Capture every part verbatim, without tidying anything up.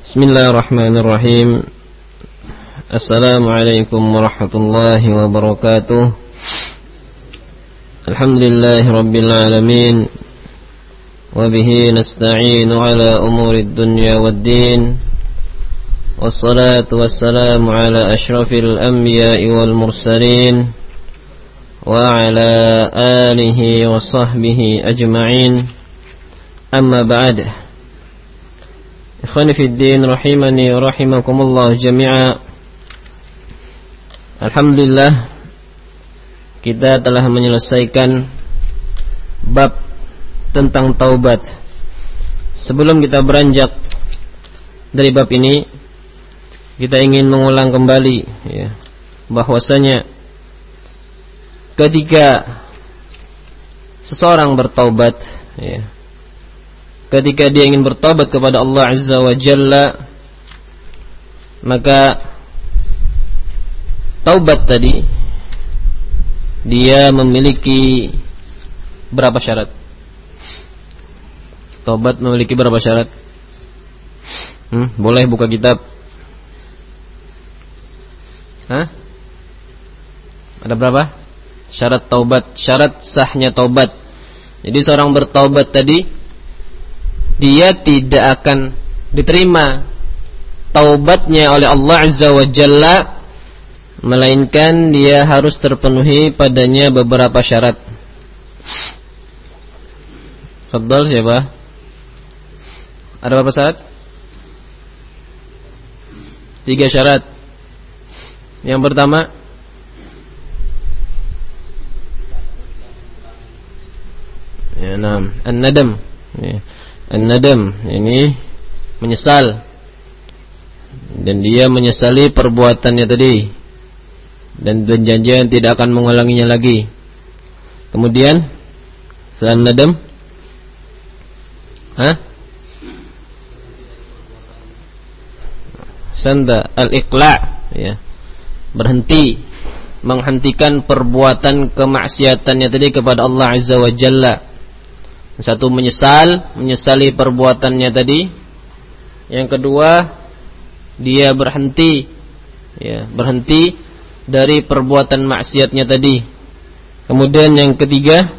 Bismillahirrahmanirrahim. Assalamualaikum warahmatullahi wabarakatuh. Alhamdulillahi rabbil alamin. Wabihi nasta'inu ala umurid dunya waddin. Wassalatu wassalamu ala ashrafil anbiya'i wal mursalin. Wa ala alihi wa sahbihi ajma'in. Amma ba'd. Ikhwani fi din rahimani wa rahimakumullah jami'a. Alhamdulillah, kita telah menyelesaikan bab tentang taubat. Sebelum kita beranjak dari bab ini, kita ingin mengulang kembali ya, bahwasanya ketika seseorang bertaubat ya, ketika dia ingin bertobat kepada Allah Azza wa Jalla, maka taubat tadi dia memiliki berapa syarat? Taubat memiliki berapa syarat? Hmm, boleh buka kitab. Hah? Ada berapa? Syarat taubat, syarat sahnya taubat. Jadi seorang bertaubat tadi, dia tidak akan diterima taubatnya oleh Allah Azza wa Jalla, melainkan dia harus terpenuhi padanya beberapa syarat. Fadhal, siapa? Ada berapa syarat? Tiga syarat. Yang pertama, ya, nam, an-nadam ya. An-nadam ini menyesal, dan dia menyesali perbuatannya tadi, dan berjanji tidak akan mengulanginya lagi. Kemudian selain nadam, hah? Sanda al-iqla' ya. Berhenti, menghentikan perbuatan kemaksiatannya tadi kepada Allah Azza wa Jalla. Satu, menyesal, menyesali perbuatannya tadi. Yang kedua, dia berhenti ya, berhenti dari perbuatan maksiatnya tadi. Kemudian yang ketiga,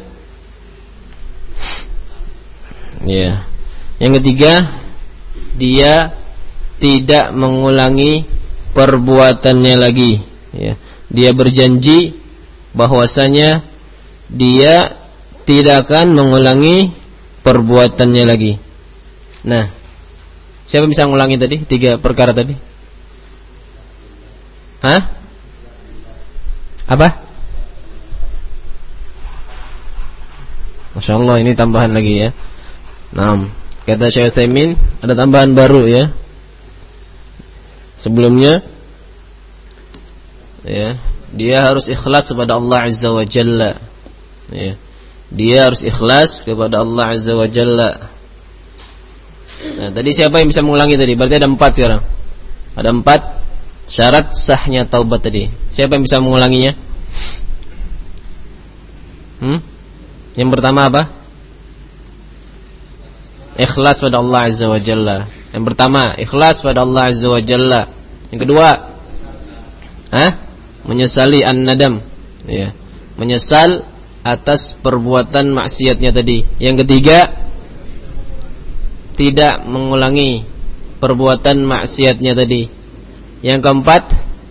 ya, yang ketiga, dia tidak mengulangi perbuatannya lagi ya. Dia berjanji bahwasanya dia tidak akan mengulangi perbuatannya lagi. Nah, siapa bisa mengulangi tadi tiga perkara tadi? Hah? Apa? Masya Allah, ini tambahan lagi ya. Nah, kata Syekh Utsaimin, ada tambahan baru ya. Sebelumnya ya, dia harus ikhlas kepada Allah Azza wa Jalla ya. Dia harus ikhlas kepada Allah Azza wa Jalla. Nah, tadi siapa yang bisa mengulangi tadi? Berarti ada empat sekarang. Ada empat syarat sahnya taubat tadi. Siapa yang bisa mengulanginya? Hmm? Yang pertama apa? Ikhlas pada Allah Azza wa Jalla. Yang pertama, ikhlas pada Allah Azza wa Jalla. Yang kedua, hah? Menyesali an-nadam ya. Menyesal atas perbuatan maksiatnya tadi. Yang ketiga, tidak mengulangi perbuatan maksiatnya tadi. Yang keempat,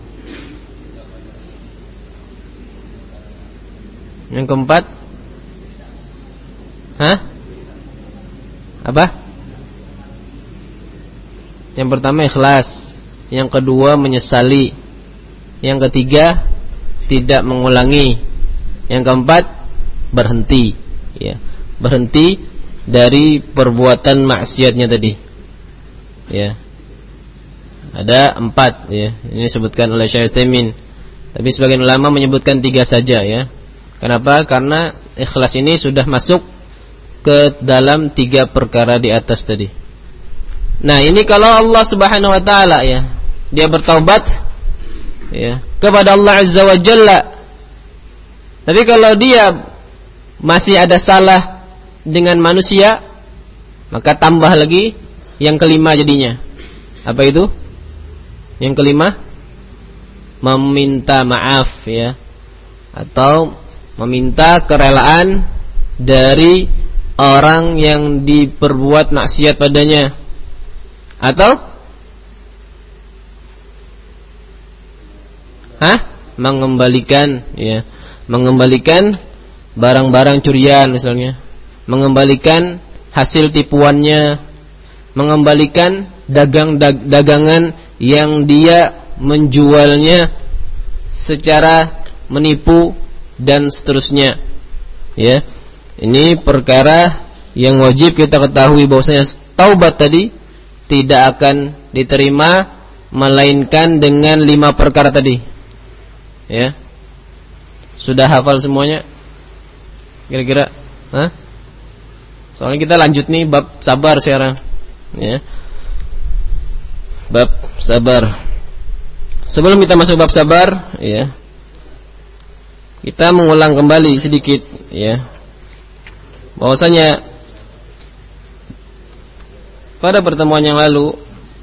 yang keempat, hah? Apa? Yang pertama ikhlas, yang kedua menyesali, yang ketiga tidak mengulangi, yang keempat berhenti ya, berhenti dari perbuatan maksiatnya tadi ya. Ada empat ya, ini disebutkan oleh Syekh Utsaimin, tapi sebagian ulama menyebutkan tiga saja ya. Kenapa? Karena ikhlas ini sudah masuk ke dalam tiga perkara di atas tadi. Nah, ini kalau Allah Subhanahu wa taala ya, dia bertaubat ya kepada Allah Azza wa Jalla. Tapi kalau dia masih ada salah dengan manusia, maka tambah lagi yang kelima jadinya. Apa itu? Yang kelima, meminta maaf ya, atau meminta kerelaan dari orang yang diperbuat maksiat padanya, atau hah? mengembalikan ya, mengembalikan barang-barang curian misalnya, mengembalikan hasil tipuannya, mengembalikan dagang dag, dagangan yang dia menjualnya secara menipu dan seterusnya. Ya. Ini perkara yang wajib kita ketahui bahwasanya taubat tadi tidak akan diterima melainkan dengan lima perkara tadi. Ya. Sudah hafal semuanya? Kira-kira? Hah? Soalnya kita lanjut nih bab sabar sekarang. Ya. Bab sabar. Sebelum kita masuk bab sabar, ya, kita mengulang kembali sedikit, ya, bahwasanya pada pertemuan yang lalu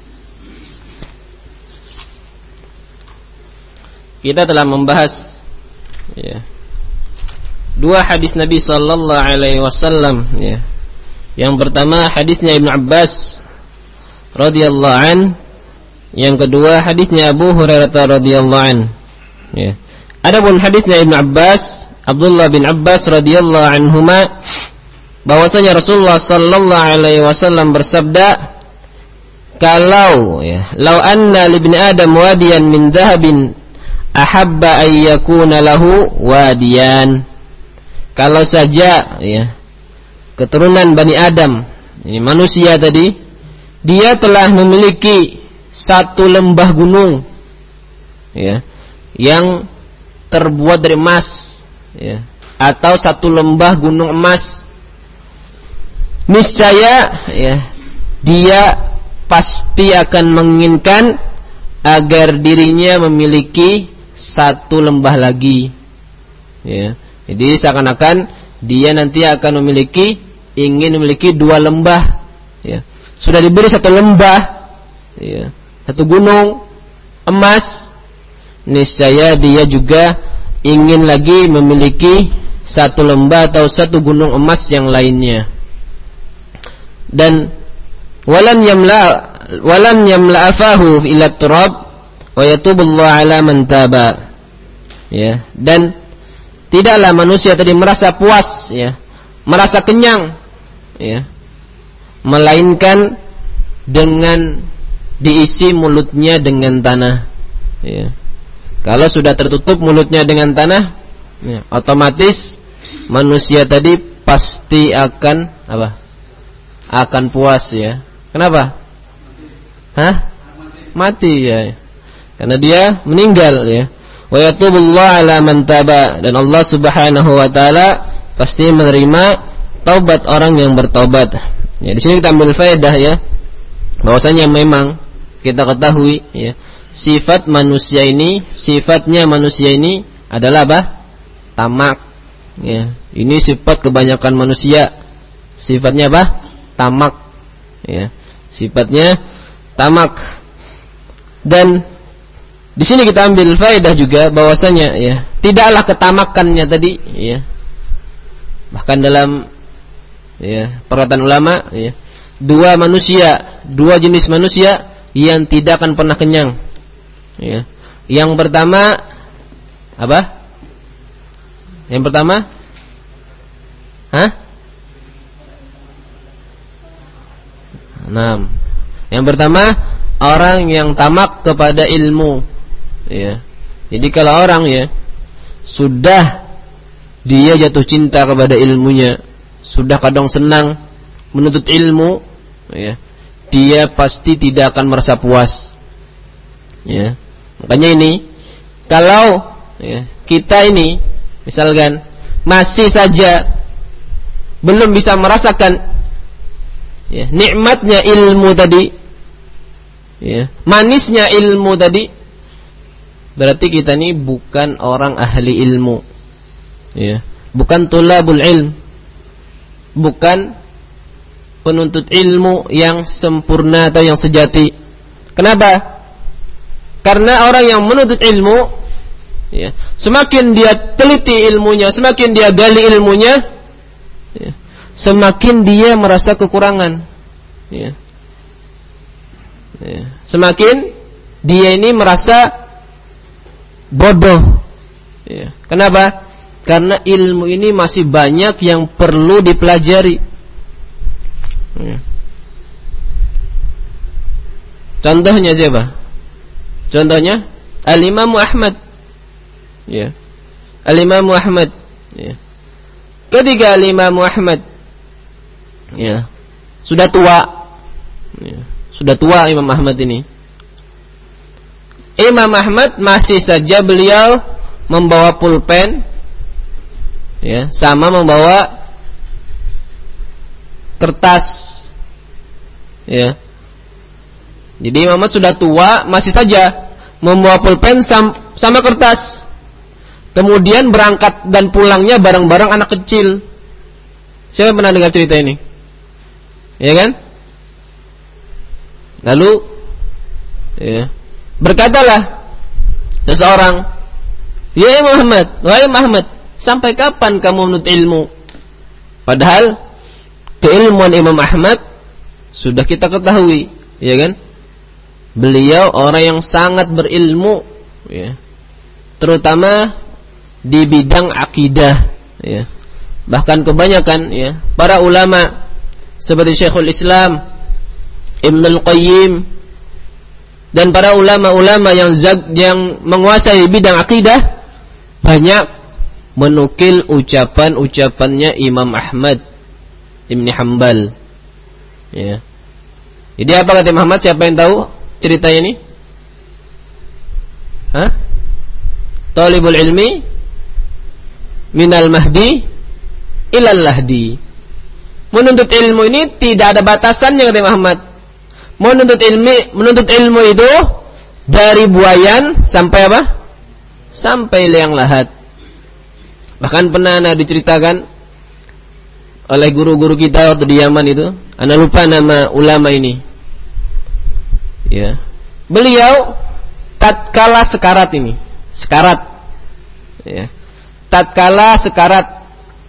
kita telah membahas, ya, dua hadis Nabi Sallallahu Alaihi Wasallam, ya. Yang pertama hadisnya Ibnu Abbas radhiyallahu an, yang kedua hadisnya Abu Hurairah radhiyallahu an. Ya. Adapun hadisnya Ibnu Abbas, Abdullah bin Abbas radhiyallahu anhuma, bahwasanya Rasulullah sallallahu alaihi wasallam bersabda, kalau ya, "Lau anna li ibni Adam wadiyan min dhahabin ahabba ay yakuna lahu wadiyan." Kalau saja ya, keturunan Bani Adam, ini manusia tadi, dia telah memiliki satu lembah gunung, ya, yang terbuat dari emas, ya, atau satu lembah gunung emas, niscaya, ya, dia pasti akan menginginkan agar dirinya memiliki satu lembah lagi, ya. Jadi seakan-akan dia nanti akan memiliki, ingin memiliki dua lembah, ya. Sudah diberi satu lembah, ya, satu gunung emas, niscaya dia juga ingin lagi memiliki satu lembah atau satu gunung emas yang lainnya. Dan walan yamla walan yamla afahu ila turab wa yatubullahu ala man taba. Ya, dan tidaklah manusia tadi merasa puas, ya, merasa kenyang, ya, melainkan dengan diisi mulutnya dengan tanah, ya. Kalau sudah tertutup mulutnya dengan tanah, ya, otomatis manusia tadi pasti akan apa? Akan puas, ya. Kenapa? Hah? Mati, ya. Karena dia meninggal, ya. Wa yatubullahu ala man taba, dan Allah Subhanahu wa taala pasti menerima taubat orang yang bertobat. Ya, di sini kita ambil faedah, ya, bahwasanya memang kita ketahui, ya, sifat manusia ini, sifatnya manusia ini adalah apa? Tamak. Ya, ini sifat kebanyakan manusia. Sifatnya apa? Tamak. Ya, sifatnya tamak. Dan di sini kita ambil faedah juga bahwasanya, ya, tidaklah ketamakannya tadi, ya, bahkan dalam, ya, perkataan ulama, ya, dua manusia, dua jenis manusia yang tidak akan pernah kenyang, ya. Yang pertama apa? Yang pertama, hah? Nah, yang pertama orang yang tamak kepada ilmu, ya. Jadi kalau orang, ya, sudah dia jatuh cinta kepada ilmunya, sudah kadang senang menuntut ilmu, ya, dia pasti tidak akan merasa puas, ya. Makanya ini, kalau, ya, kita ini misalkan masih saja belum bisa merasakan, ya, nikmatnya ilmu tadi, ya, manisnya ilmu tadi, berarti kita ini bukan orang ahli ilmu, ya, bukan tulabul ilm, bukan penuntut ilmu yang sempurna atau yang sejati. Kenapa? Karena orang yang menuntut ilmu, ya, semakin dia teliti ilmunya, semakin dia gali ilmunya, ya, semakin dia merasa kekurangan. Ya. Ya. Semakin dia ini merasa bodoh. Ya. Kenapa? Karena ilmu ini masih banyak yang perlu dipelajari. Ya. Contohnya siapa? Contohnya Al-Imam Ahmad. Ya. Al-Imam Ahmad. Ya. Ketika Al-Imam Ahmad, ya, sudah tua. Ya. Sudah tua Imam Ahmad ini. Imam Ahmad masih saja beliau membawa pulpen, ya, sama membawa kertas. Ya. Jadi Imam Ahmad sudah tua, masih saja membawa pulpen sama kertas. Kemudian berangkat dan pulangnya bareng-bareng anak kecil. Siapa pernah dengar cerita ini? Ya kan? Lalu, ya, berkatalah seseorang, "Ya Muhammad, wahai Muhammad, sampai kapan kamu menuntut ilmu?" Padahal keilmuan Imam Ahmad sudah kita ketahui, ya kan? Beliau orang yang sangat berilmu, ya, terutama di bidang akidah, ya. Bahkan kebanyakan, ya, para ulama seperti Syekhul Islam Ibnul Qayyim dan para ulama-ulama yang zag, yang menguasai bidang akidah banyak menukil ucapan-ucapannya Imam Ahmad Ibn Hanbal. Ya. Jadi apa kata Imam Ahmad? Siapa yang tahu cerita ini? Hah? Talibul ilmi minal mahdi ilal lahdi. Menuntut ilmu ini tidak ada batasannya kata Imam Ahmad. Menuntut ilmu, menuntut ilmu itu dari buayan sampai apa? Sampai liang lahat. Bahkan pernah nah, diceritakan oleh guru-guru kita waktu di Yaman itu, ana lupa nama ulama ini. Ya. Beliau tatkala sekarat ini, sekarat. Ya. Tatkala sekarat.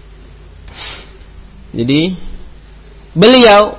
Jadi beliau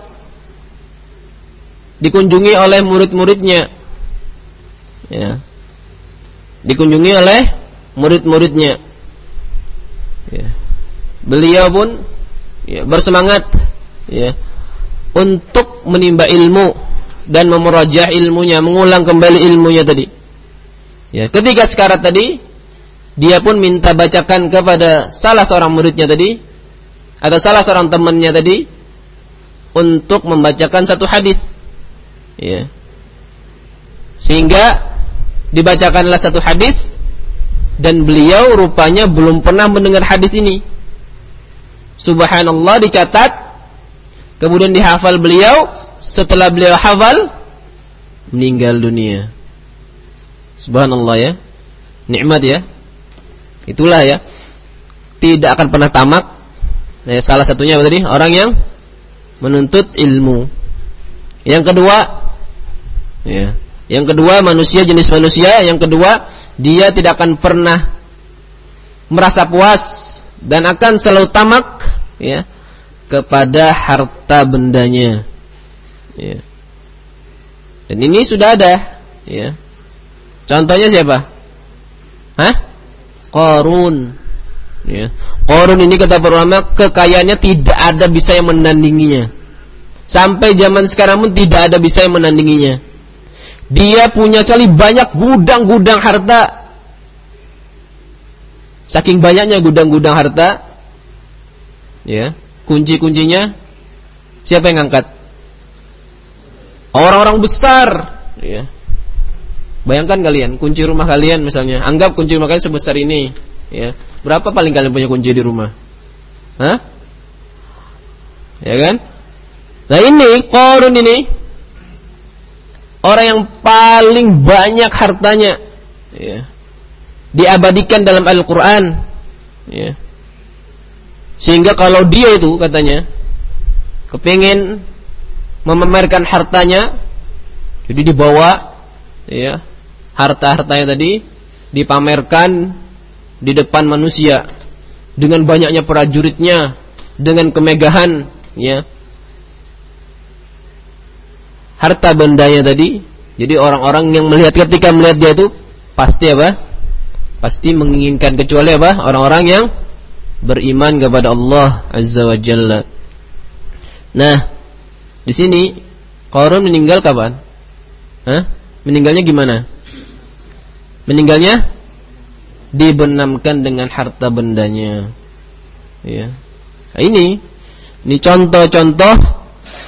dikunjungi oleh murid-muridnya. Ya. Dikunjungi oleh murid-muridnya. Ya. Beliau pun, ya, bersemangat, ya, untuk menimba ilmu dan memurajaah ilmunya, mengulang kembali ilmunya tadi. Ya, ketika sekarat tadi, dia pun minta bacakan kepada salah seorang muridnya tadi atau salah seorang temannya tadi untuk membacakan satu hadis. Ya. Sehingga dibacakanlah satu hadis dan beliau rupanya belum pernah mendengar hadis ini. Subhanallah, dicatat, kemudian dihafal beliau. Setelah beliau hafal, meninggal dunia. Subhanallah, ya, nikmat, ya. Itulah, ya, tidak akan pernah tamak. Ya, salah satunya apa tadi? Orang yang menuntut ilmu. Yang kedua, ya, yang kedua manusia, jenis manusia. Yang kedua, dia tidak akan pernah merasa puas dan akan selalu tamak, ya, kepada harta bendanya. Ya. Dan ini sudah ada, ya. Contohnya siapa? Hah? Qarun. Ya. Qarun ini kata para ulama kekayaannya tidak ada bisa yang menandinginya. Sampai zaman sekarang pun tidak ada bisa yang menandinginya. Dia punya sekali banyak gudang-gudang harta. Saking banyaknya gudang-gudang harta, ya, kunci-kuncinya siapa yang ngangkat? Orang-orang besar, ya. Bayangkan kalian, kunci rumah kalian misalnya, anggap kunci rumah kalian sebesar ini, ya. Berapa paling kalian punya kunci di rumah? Hah? Ya kan? Nah ini Qarun ini orang yang paling banyak hartanya, ya, diabadikan dalam Al-Quran, ya. Sehingga kalau dia itu katanya kepingin memamerkan hartanya, Jadi dibawa ya harta-hartanya tadi dipamerkan di depan manusia dengan banyaknya prajuritnya, dengan kemegahan ya harta bendanya tadi. Jadi orang-orang yang melihat, ketika melihat dia itu pasti apa? Pasti menginginkan, kecuali apa? Orang-orang yang beriman kepada Allah Azza wa Jalla. Nah, di sini Qarun meninggal kapan? Hah? Meninggalnya gimana? Meninggalnya dibenamkan dengan harta bendanya. Ya. Nah, ini ini contoh-contoh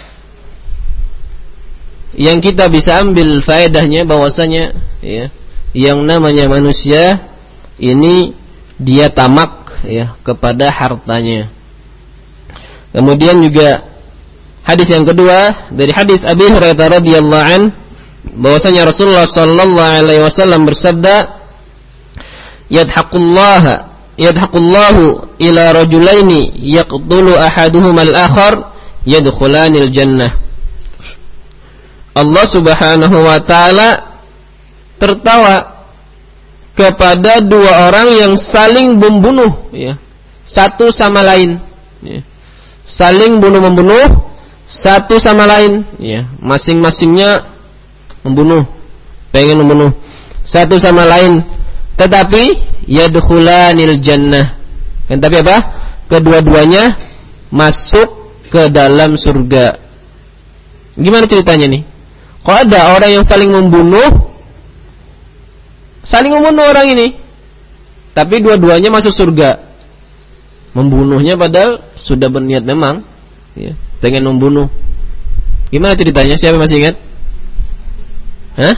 yang kita bisa ambil faedahnya, bahwasanya ya, yang namanya manusia ini dia tamak ya kepada hartanya. Kemudian juga hadis yang kedua dari hadis Abi Hurairah radhiyallahu an, bahwasanya Rasulullah sallallahu alaihi wasallam bersabda, yadhaqullah yadhaqullahu ila rajulaini yaqtulu ahaduhuma al-akhar yadkhulanil jannah. Allah Subhanahu wa taala tertawa kepada dua orang yang saling membunuh ya, satu sama lain ya. Saling bunuh-membunuh satu sama lain ya, masing-masingnya membunuh, pengen membunuh satu sama lain, tetapi yadkhulanil jannah. Dan tapi apa? Kedua-duanya masuk ke dalam surga. Gimana ceritanya nih? Kok ada orang yang saling membunuh, saling membunuh orang ini, tapi dua-duanya masuk surga. Membunuhnya padahal sudah berniat memang ya, pengen membunuh. Gimana ceritanya? Siapa masih ingat? Hah?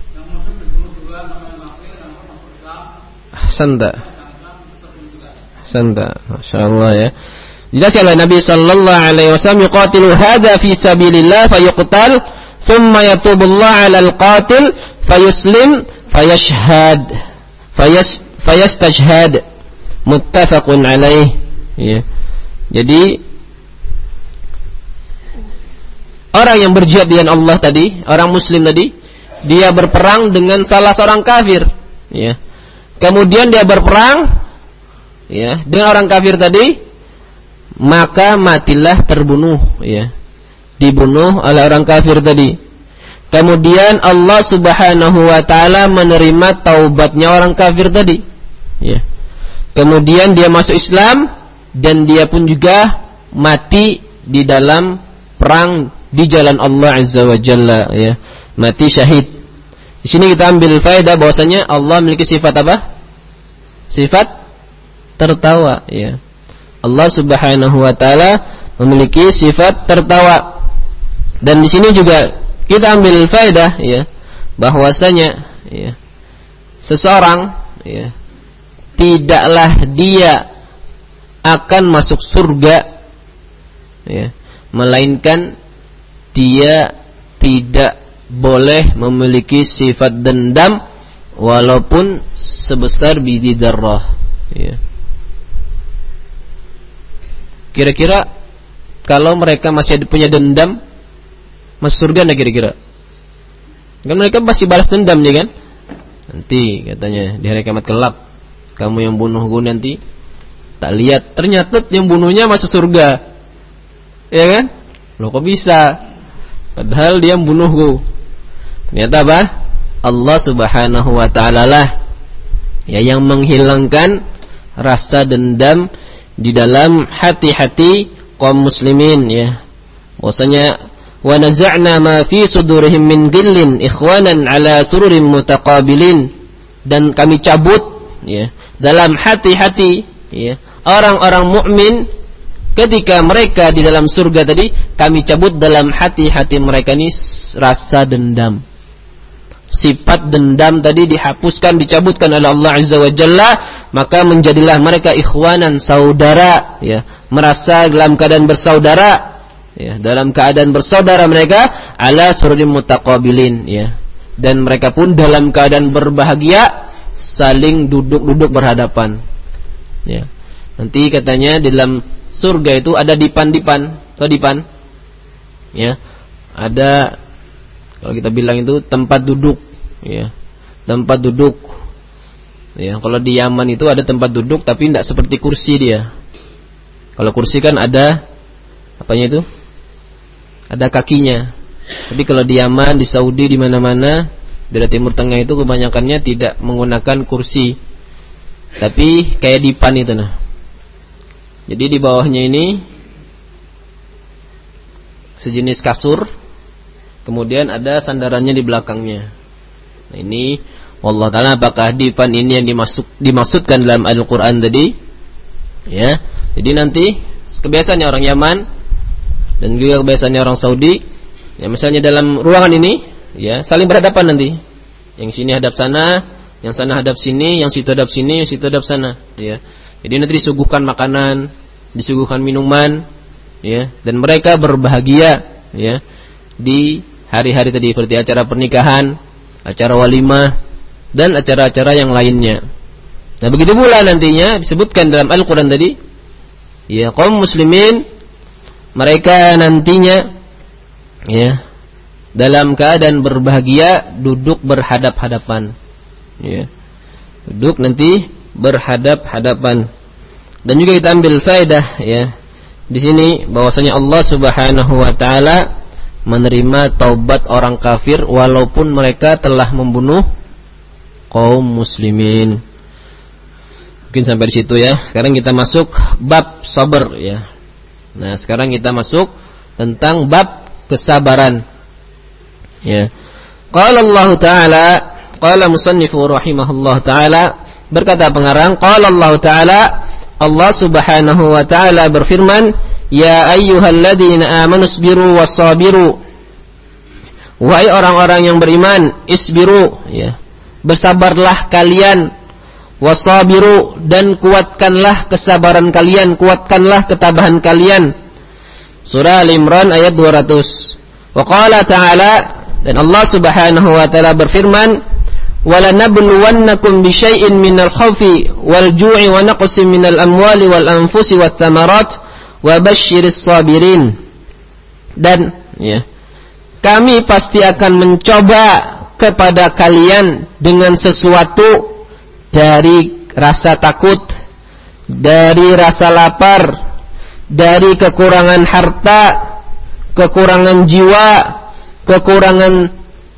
Santa. Santa. Masya Allah ya. Jelas oleh Nabi sallallahu alaihi wasallam, yuqatilu hadza fi sabilillah fayuqtal thumma yatubullah 'alal qatil fayuslim fayashhad fayas fayastashhad, muttafaqun alaih ya. Jadi orang yang berjihad dengan Allah tadi, orang muslim tadi, dia berperang dengan salah seorang kafir ya. Kemudian dia berperang ya dengan orang kafir tadi, maka matilah terbunuh ya, dibunuh oleh orang kafir tadi. Kemudian Allah Subhanahu wa taala menerima taubatnya orang kafir tadi ya. Kemudian dia masuk Islam dan dia pun juga mati di dalam perang di jalan Allah Azza wa Jalla ya, mati syahid. Di sini kita ambil faedah bahwasanya Allah memiliki sifat apa? Sifat tertawa ya. Allah Subhanahu wa taala memiliki sifat tertawa. Dan di sini juga kita ambil faedah ya, bahwasanya ya, seseorang ya, tidaklah dia akan masuk surga ya, melainkan dia tidak boleh memiliki sifat dendam walaupun sebesar biji darah ya. Kira-kira kalau mereka masih punya dendam, masuk surga enggak kira-kira? Kan mereka pasti balas dendam ya kan? Nanti katanya di hari kiamat kelak, kamu yang bunuh gue nanti tak lihat, ternyata yang bunuhnya masuk surga. Ya kan? Loh kok bisa? Padahal dia membunuh gue. Ternyata apa? Allah Subhanahu wa taala lah ya yang menghilangkan rasa dendam di dalam hati-hati kaum muslimin ya. Bahwasanya wa naza'na ma fi sudurihim min ghillin ikhwanan ala sururin mutaqabilin, dan kami cabut ya dalam hati-hati ya orang-orang mukmin ketika mereka di dalam surga tadi, kami cabut dalam hati-hati mereka ini rasa dendam. Sifat dendam tadi dihapuskan, dicabutkan oleh Allah Azza wa Jalla, maka menjadilah mereka ikhwanan, saudara ya, merasa dalam keadaan bersaudara ya, dalam keadaan bersaudara mereka ala sururin mutaqabilin ya, dan mereka pun dalam keadaan berbahagia saling duduk-duduk berhadapan ya. Nanti katanya di dalam surga itu ada dipan-dipan atau dipan ya, ada Kalau kita bilang itu tempat duduk, ya. Tempat duduk. Ya, kalau di Yaman itu ada tempat duduk tapi tidak seperti kursi dia. Kalau kursi kan ada apanya itu? Ada kakinya. Tapi kalau di Yaman, di Saudi, di mana-mana, di Timur Tengah itu kebanyakannya tidak menggunakan kursi. Tapi kayak dipan itu nah. Jadi di bawahnya ini sejenis kasur, kemudian ada sandarannya di belakangnya. Nah, ini wallah ta'ala apakah dipan ini yang dimasuk, dimaksudkan dalam Al-Quran tadi? Ya. Jadi nanti kebiasaannya orang Yaman dan juga kebiasaannya orang Saudi, ya misalnya dalam ruangan ini, ya saling berhadapan nanti. Yang sini hadap sana, yang sana hadap sini, yang situ hadap sini, yang situ hadap sana, ya. Jadi nanti disuguhkan makanan, disuguhkan minuman, ya, dan mereka berbahagia, ya, di hari-hari tadi seperti acara pernikahan, acara walimah, dan acara-acara yang lainnya. Nah, begitu pula nantinya disebutkan dalam Al-Quran tadi, ya, kaum muslimin mereka nantinya, ya, dalam keadaan berbahagia duduk berhadap-hadapan, ya, duduk nanti berhadap-hadapan. Dan juga kita ambil faedah, ya, di sini bahwasanya Allah Subhanahu wa taala menerima taubat orang kafir walaupun mereka telah membunuh kaum muslimin. Mungkin sampai di situ ya. Sekarang kita masuk bab sabar, ya. Nah, sekarang kita masuk tentang bab kesabaran. Ya. Qala Allah Ta'ala, qala musannifu rahimahullah Ta'ala, berkata pengarang, qala Allah Ta'ala, Allah Subhanahu wa taala berfirman, "Ya ayyuhalladzina amanu isbiru wassabiru." Wahai orang-orang yang beriman, isbiru, ya. Bersabarlah kalian, wassabiru, dan kuatkanlah kesabaran kalian, kuatkanlah ketabahan kalian. Surah Al-Imran ayat dua ratus. Wa qala ta'ala, dan Allah Subhanahu wa taala berfirman, وَلَنَبْلُوَنَّكُمْ بِشَيْءٍ مِنَ الْخَوْفِ وَالْجُوعِ وَنَقْصٍ مِنَ الْأَمْوَالِ وَالْأَنْفُسِ وَالثَّمَرَاتِ وَبَشِّرِ الصَّابِرِينَ. Dan, ya, kami pasti akan mencoba kepada kalian dengan sesuatu dari rasa takut, dari rasa lapar, dari kekurangan harta, kekurangan jiwa, kekurangan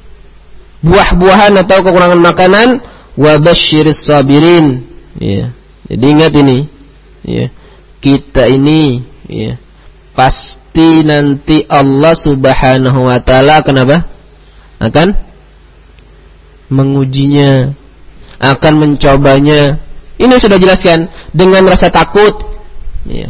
buah-buahan atau kekurangan makanan, wa basyiris sabirin, ya. Jadi ingat ini, ya. Kita ini, ya, pasti nanti Allah Subhanahu wa taala akan apa? Akan mengujinya, akan mencobanya. Ini sudah jelaskan dengan rasa takut, ya.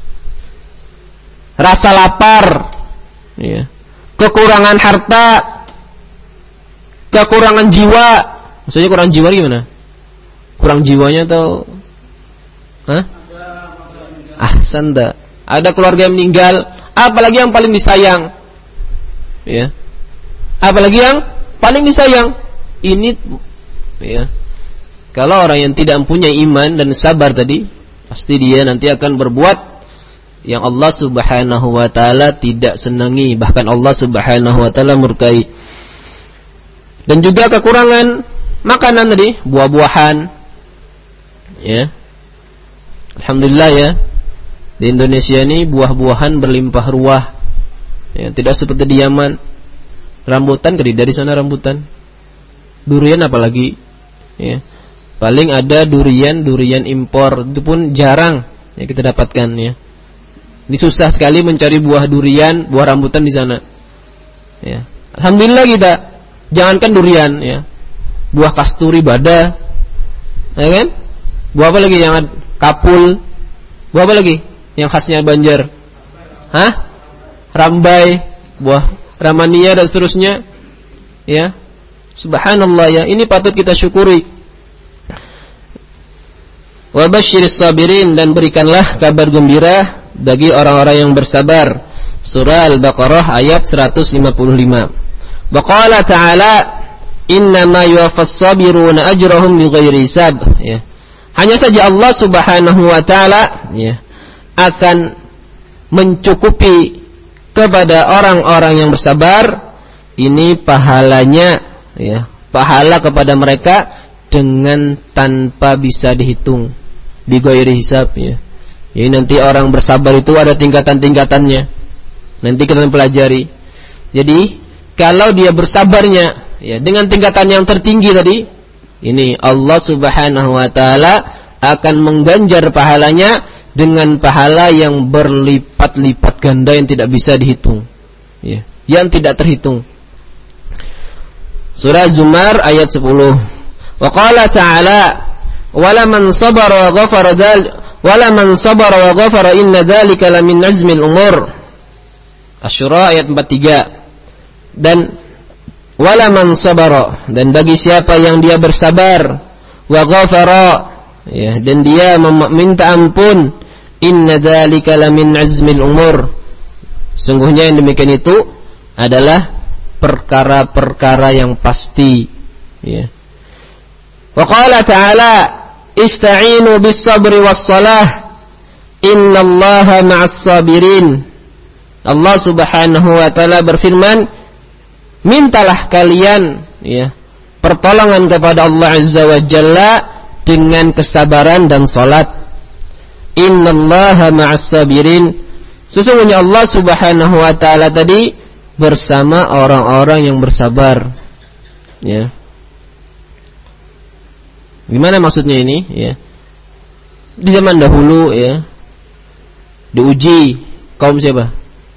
Rasa lapar, ya. Kekurangan harta, kekurangan jiwa. Maksudnya kurang jiwa gimana? Kurang jiwanya atau hah? Ahsanta. Ada keluarga yang meninggal, apalagi yang paling disayang. Ya. Apalagi yang paling disayang. Ini, ya. Kalau orang yang tidak mempunyai iman dan sabar tadi, pasti dia nanti akan berbuat yang Allah Subhanahu wa taala tidak senangi, bahkan Allah Subhanahu wa taala murkai. Dan juga kekurangan makanan tadi, buah-buahan. Ya. Alhamdulillah, ya. Di Indonesia ini buah-buahan berlimpah ruah. Ya, tidak seperti di Yaman. Rambutan tadi dari sana rambutan. Durian apalagi, ya. Paling ada durian-durian impor, itu pun jarang ya kita dapatkan, ya. Ini susah sekali mencari buah durian, buah rambutan di sana. Ya. Alhamdulillah kita. Jangankan durian, ya, buah kasturi bada, ya kan? Buah apa lagi yang kapul? Buah apa lagi yang khasnya Banjar? Hah? Rambai, buah ramania dan seterusnya, ya. Subhanallah, ya. Ini patut kita syukuri. Wa basyiris sabirin, dan berikanlah kabar gembira bagi orang-orang yang bersabar. Surah Al-Baqarah ayat seratus lima puluh lima. Waqala ta'ala, innama yuwaffas sabiruna ajrahum bighairi hisab, ya. Hanya saja Allah Subhanahu wa taala, ya, akan mencukupi kepada orang-orang yang bersabar ini pahalanya, ya, pahala kepada mereka dengan tanpa bisa dihitung, bighairi hisab, ya. Jadi nanti orang bersabar itu ada tingkatan-tingkatannya. Nanti kita pelajari. Jadi kalau dia bersabarnya, ya, dengan tingkatan yang tertinggi tadi, ini Allah Subhanahu wa taala akan mengganjar pahalanya dengan pahala yang berlipat-lipat ganda yang tidak bisa dihitung, ya, yang tidak terhitung. Surah Zumar ayat sepuluh. Wa qala ta'ala wala man sabara wa ghafara dzal wala man sabara wa ghafara inna dzalika lamin azmil umur. Asy-Syura ayat empat puluh tiga. Dan wala man sabara, dan bagi siapa yang dia bersabar, wa ghafara, ya, dan dia meminta ampun, inna dzalika lamin azmil umur. Sungguhnya yang demikian itu adalah perkara-perkara yang pasti, ya. Wa qala ta'ala ista'inu bis sabri was salah innallaha ma'as sabirin. Allah Subhanahu wa taala berfirman, mintalah kalian, ya, pertolongan kepada Allah Azza wa Jalla dengan kesabaran dan salat. Innallaha ma'as sabirin. Sesungguhnya Allah Subhanahu wa taala tadi bersama orang-orang yang bersabar, ya. Gimana maksudnya ini, ya? Di zaman dahulu, ya, diuji kaum siapa?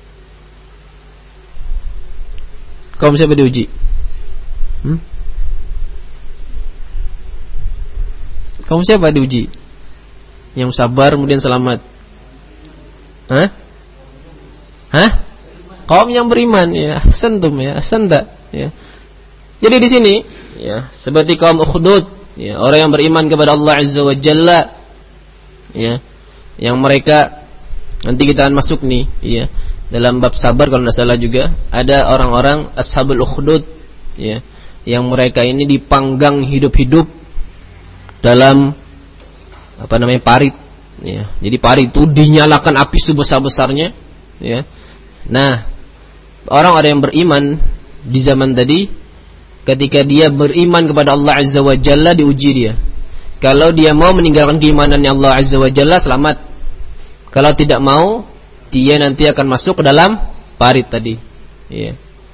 Kaum siapa diuji? Hmm? Kaum siapa diuji? Yang sabar kemudian selamat. Hah? Hah? Kaum yang beriman, ya. Sentum, ya, senda, ya. Jadi di sini, ya, seperti kaum Ukhdud, ya, orang yang beriman kepada Allah Azza wa Jalla, ya, yang mereka nanti kita akan masuk nih, ya, dalam bab sabar kalau tidak salah juga ada orang-orang ashabul ukhdud, ya, yang mereka ini dipanggang hidup-hidup dalam apa namanya parit, ya. Jadi parit itu dinyalakan api sebesar-besarnya, ya. Nah, orang-orang yang beriman di zaman tadi, ketika dia beriman kepada Allah Azza wa Jalla, diuji dia. Kalau dia mau meninggalkan keimanannya Allah Azza wa Jalla, selamat. Kalau tidak mau, dia nanti akan masuk ke dalam parit tadi, ya.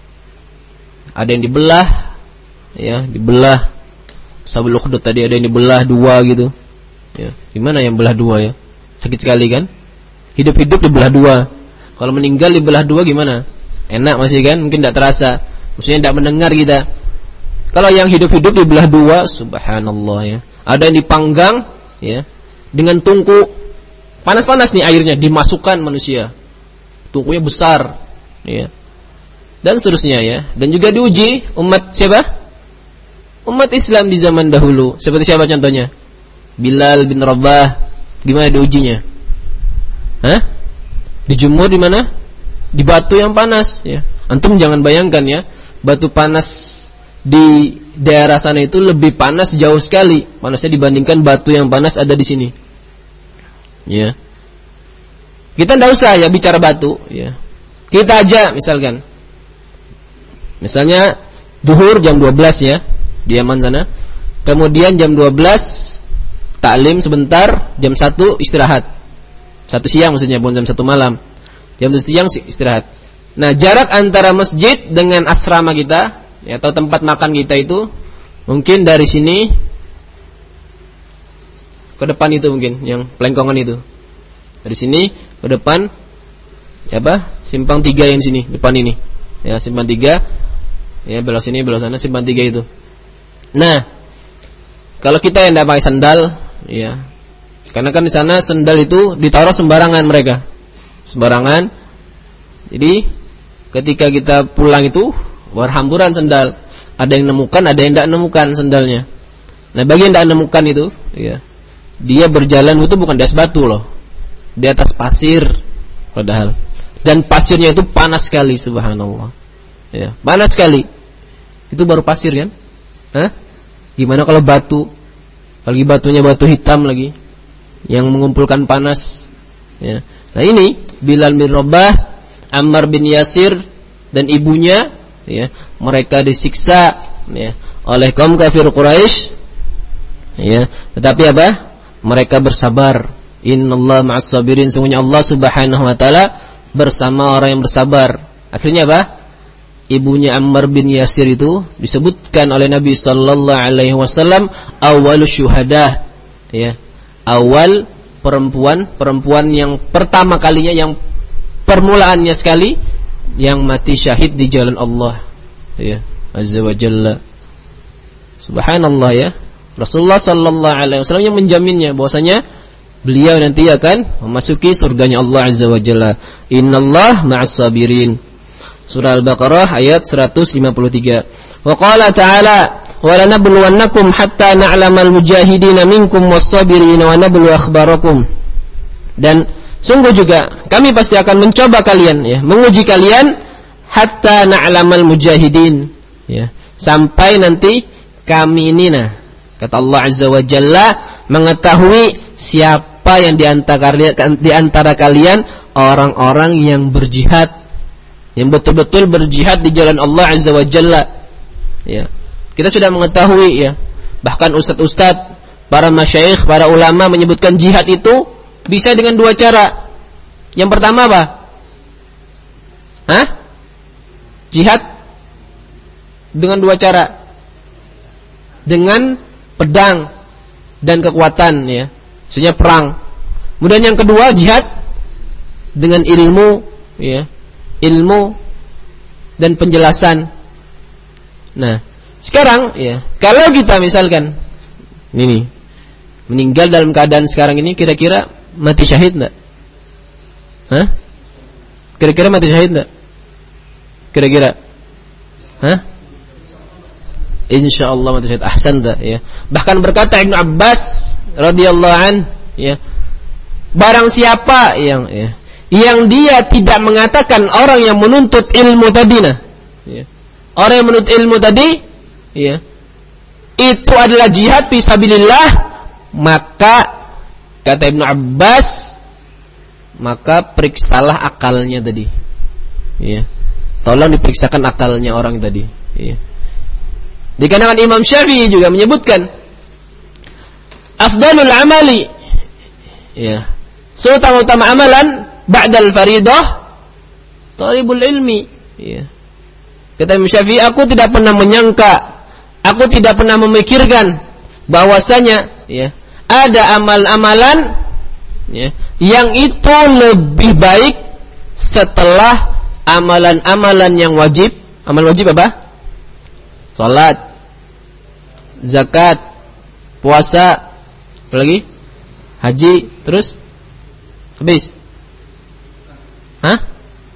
Ada yang dibelah, ya, dibelah. Sabul ukhdud tadi ada yang dibelah dua gitu, ya. Gimana yang belah dua, ya? Sakit sekali kan? Hidup-hidup dibelah dua. Kalau meninggal dibelah dua gimana? Enak masih kan? Mungkin tidak terasa. Maksudnya tidak mendengar kita. Kalau yang hidup-hidup dibelah dua, subhanallah, ya. Ada yang dipanggang, ya, dengan tungku. Panas-panas nih airnya, dimasukkan manusia. Tungkunya besar, ya. Dan seterusnya, ya. Dan juga diuji umat siapa? Umat Islam di zaman dahulu. Seperti siapa contohnya? Bilal bin Rabah. Gimana diujinya? Hah? Dijemur di mana? Di batu yang panas, ya. Antum jangan bayangkan, ya, batu panas di daerah sana itu lebih panas jauh sekali panasnya dibandingkan batu yang panas ada di sini, ya. Kita tidak usah, ya, bicara batu, ya. Kita aja misalkan, misalnya duhur jam dua belas, ya, di Yaman sana. Kemudian jam dua belas taklim sebentar, jam satu istirahat. Satu siang maksudnya, bukan jam satu malam. Jam satu siang istirahat. Nah, jarak antara masjid dengan asrama kita, ya, atau tempat makan kita itu mungkin dari sini ke depan itu, mungkin yang pelengkongan itu. Dari sini ke depan, ya, apa? Simpang tiga yang sini, depan ini. Ya, simpang tiga. Ya, belok sini, belok sana, simpang tiga itu. Nah, kalau kita yang tidak pakai sandal, ya, karena kan di sana sandal itu ditaruh sembarangan mereka. Sembarangan. Jadi ketika kita pulang itu berhamburan sandal. Ada yang nemukan, ada yang tidak nemukan sandalnya. Nah, bagi yang tidak nemukan itu, ya, dia berjalan itu bukan di atas batu loh, di atas pasir, padahal. Dan pasirnya itu panas sekali, subhanallah. Ya, panas sekali. Itu baru pasir kan? Hah? Gimana kalau batu? Lagi batunya batu hitam lagi, yang mengumpulkan panas. Ya. Nah, ini Bilal bin Rabah, Ammar bin Yasir dan ibunya, ya, mereka disiksa ya oleh kaum kafir Quraisy, ya, tetapi apa? Mereka bersabar. Innallaha ma'as sabirin, sungguhnya Allah Subhanahu wa taala bersama orang yang bersabar. Akhirnya apa? Ibunya Ammar bin Yasir itu disebutkan oleh Nabi sallallahu alaihi wasallam awwalus syuhada, ya. Awal perempuan-perempuan yang pertama kalinya, yang permulaannya sekali yang mati syahid di jalan Allah, ya, azza wa jalla. Subhanallah, ya. Rasulullah sallallahu alaihi wasallam yang menjaminnya bahwasanya beliau nanti akan memasuki surganya Allah azza wa jalla. Innallaha ma'as sabirin. Surah Al-Baqarah ayat seratus lima puluh tiga. Wa qala ta'ala wa lanabluwannakum hatta na'lamal mujahidina minkum was-sabirin wa nablu akhbarakum. Dan sungguh juga kami pasti akan mencoba kalian, ya, menguji kalian hatta na'lamal mujahidin, ya, sampai nanti kami ini, nah, kata Allah azza wa jalla, mengetahui siapa yang di antara kalian, di antara kalian orang-orang yang berjihad, yang betul-betul berjihad di jalan Allah azza wa jalla, ya. Kita sudah mengetahui, ya, bahkan ustaz-ustaz, para masyayikh, para ulama menyebutkan jihad itu bisa dengan dua cara. Yang pertama apa? Hah? Jihad dengan dua cara. Dengan pedang dan kekuatan, ya. Maksudnya perang. Kemudian yang kedua jihad dengan ilmu, ya. Ilmu dan penjelasan. Nah, sekarang, ya, kalau kita misalkan ini meninggal dalam keadaan sekarang ini, kira-kira mati syahid enggak? Hah? Kira-kira mati syahid enggak? Kira-kira? Hah? Insyaallah mati syahid. Ahsan dah, ya. Bahkan berkata Ibnu Abbas radhiyallahu an, ya, barang siapa yang, ya, yang dia tidak mengatakan orang yang menuntut ilmu tadi, nah, ya, orang yang menuntut ilmu tadi, ya, itu adalah jihad fi sabilillah, maka kata Ibnu Abbas, maka periksalah akalnya tadi, ya. Tolong diperiksakan akalnya orang tadi, ya. Dikarenakan Imam Syafi'i juga menyebutkan afdalul amali, ya, seutama-utama amalan ba'dal faridah talibul ilmi, ya. Kata Imam Syafi'i, aku tidak pernah menyangka, aku tidak pernah memikirkan bahwasanya, ya, ada amal-amalan, ya, yang itu lebih baik setelah amalan-amalan yang wajib. Amal wajib apa? Salat, zakat, puasa, apa lagi? Haji, terus habis. Hah?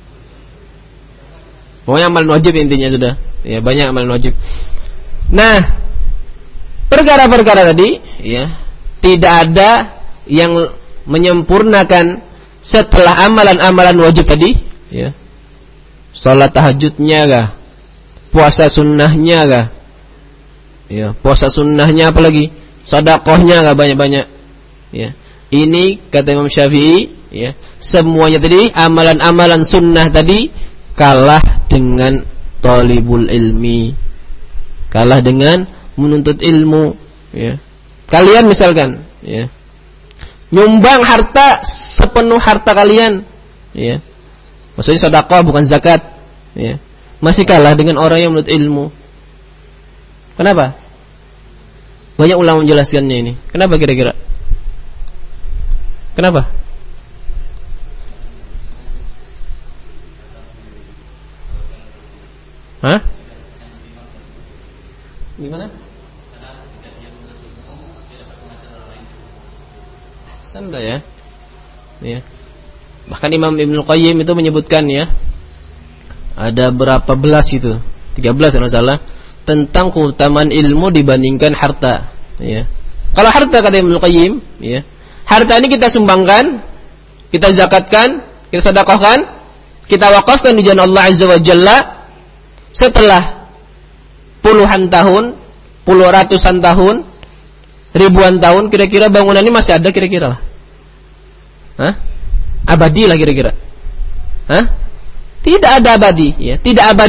Pokoknya amalan wajib intinya sudah. Ya, banyak amalan wajib. Nah, perkara-perkara tadi, ya, tidak ada yang menyempurnakan setelah amalan-amalan wajib tadi, ya. Salat tahajudnya kah? Puasa sunnahnya kah? Ya, puasa sunnahnya apa lagi? Sedekahnya kah banyak-banyak? Ya. Ini kata Imam Syafi'i, ya, semuanya tadi amalan-amalan sunnah tadi kalah dengan talibul ilmi, kalah dengan menuntut ilmu, ya. Kalian misalkan, ya, nyumbang harta sepenuh harta kalian, ya, maksudnya sedekah bukan zakat, ya, masih kalah dengan orang yang menuntut ilmu. Kenapa? Banyak ulama menjelaskannya ini. Kenapa kira-kira? Kenapa? Hah? Gimana? Sanda, ya. Ya. Bahkan Imam Ibnu Qayyim itu menyebutkan, ya, ada berapa belas itu? tiga belas kalau salah, tentang keutamaan ilmu dibandingkan harta, ya. Kalau harta kata Ibnu Qayyim, ya, harta ini kita sumbangkan, kita zakatkan, kita sedekahkan, kita wakafkan di jalan Allah Azza wa Jalla. Setelah puluhan tahun, puluh ratusan tahun, ribuan tahun, kira-kira bangunan ini masih ada kira-kira lah. Hah? Abadi lah kira-kira. Hah? Tidak ada abadi, ya, tidak abadi.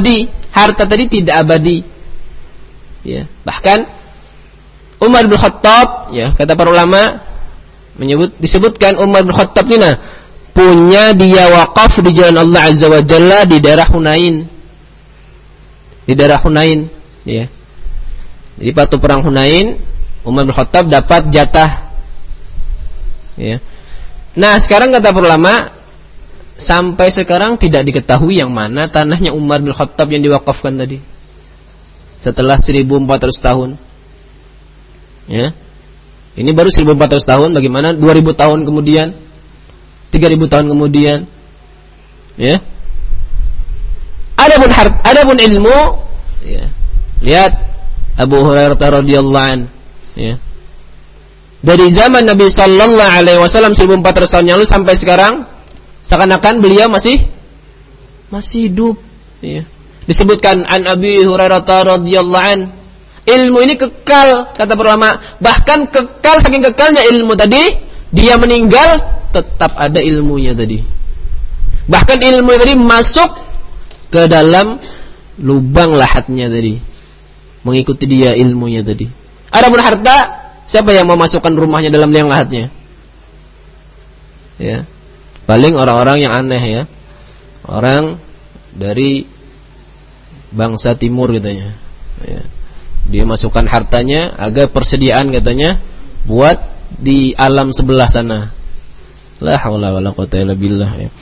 harta tadi tidak abadi. Ya, bahkan Umar bin Khattab, ya, kata para ulama menyebut disebutkan Umar bin Khattab ini nah, punya dia wakaf di jalan Allah Azza wa Jalla di daerah Hunain. Di daerah Hunain, ya. Jadi waktu perang Hunain, Umar bin Khattab dapat jatah. Ya. Nah, sekarang kata para ulama, sampai sekarang tidak diketahui yang mana tanahnya Umar bin Khattab yang diwakafkan tadi. Setelah seribu empat ratus tahun. Ya. Ini baru seribu empat ratus tahun, bagaimana dua ribu tahun kemudian, tiga ribu tahun kemudian. Ya. Adapun hart, adapun ilmu, ya. Lihat Abu Hurairah radhiyallahu an, ya. Dari zaman Nabi sallallahu alaihi wasallam seribu empat ratus tahun yang lalu sampai sekarang seakan-akan beliau masih masih hidup, ya. Disebutkan an Abi Hurairah radhiyallahu an, ilmu ini kekal kata para ulama, bahkan kekal saking kekalnya ilmu tadi, dia meninggal tetap ada ilmunya tadi. Bahkan ilmu tadi masuk ke dalam lubang lahatnya tadi, mengikuti dia ilmunya tadi. Adapun harta, siapa yang mau masukkan rumahnya dalam liang lahatnya? Ya, paling orang-orang yang aneh, ya, orang dari bangsa timur katanya, ya. Dia masukkan hartanya agar persediaan katanya buat di alam sebelah sana. La haula wala quwwata illa billah, ya.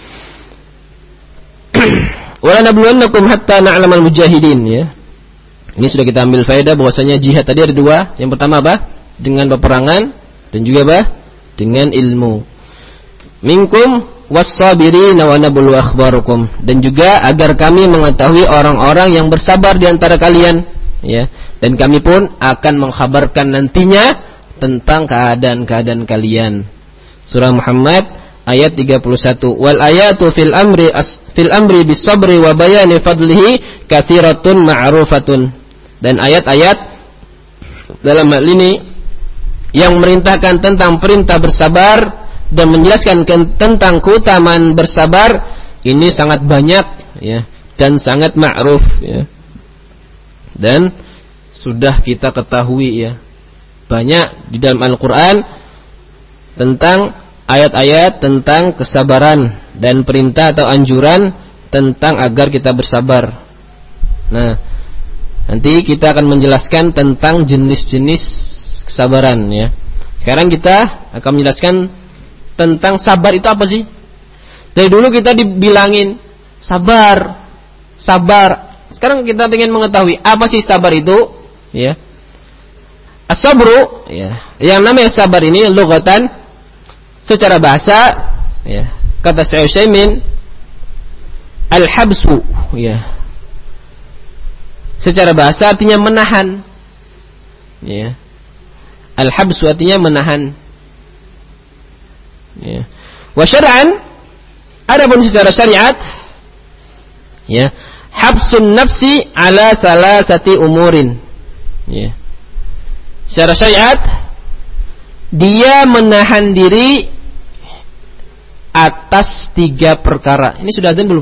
Wala nabluwannakum hatta na'lamal mujahidin, ya. Ini sudah kita ambil faedah bahwasanya jihad tadi ada dua. Yang pertama apa? Dengan peperangan, dan juga apa? Dengan ilmu. Minkum was-sabirina wa nablu akhbarukum, dan juga agar kami mengetahui orang-orang yang bersabar di antara kalian, ya, dan kami pun akan mengkhabarkan nantinya tentang keadaan-keadaan kalian. Surah Muhammad ayat tiga puluh satu. Wal ayatu fil amri as, fil amri bis sabri wa bayani fadlihi katsiratun ma'rufatun. Dan ayat-ayat dalam hal ini yang merintahkan tentang perintah bersabar dan menjelaskan tentang keutamaan bersabar ini sangat banyak, ya, dan sangat ma'ruf, ya. Dan sudah kita ketahui, ya, banyak di dalam Al-Qur'an tentang ayat-ayat tentang kesabaran dan perintah atau anjuran tentang agar kita bersabar. Nah, nanti kita akan menjelaskan tentang jenis-jenis kesabaran, ya. Sekarang kita akan menjelaskan tentang sabar itu apa sih? Dari dulu kita dibilangin sabar, sabar. Sekarang kita ingin mengetahui apa sih sabar itu, ya. As-sabru, ya. Yang namanya sabar ini lughatan secara bahasa, ya. Kata Syekh Utsaimin, al-habsu, ya. Secara bahasa artinya menahan, ya. Al-habsu artinya menahan. Ya. Wa syar'an, adapun secara syariat, ya, habsun nafsi ala thalathati umurin, ya. Secara syariat dia menahan diri atas tiga perkara. Ini sudah azan belum?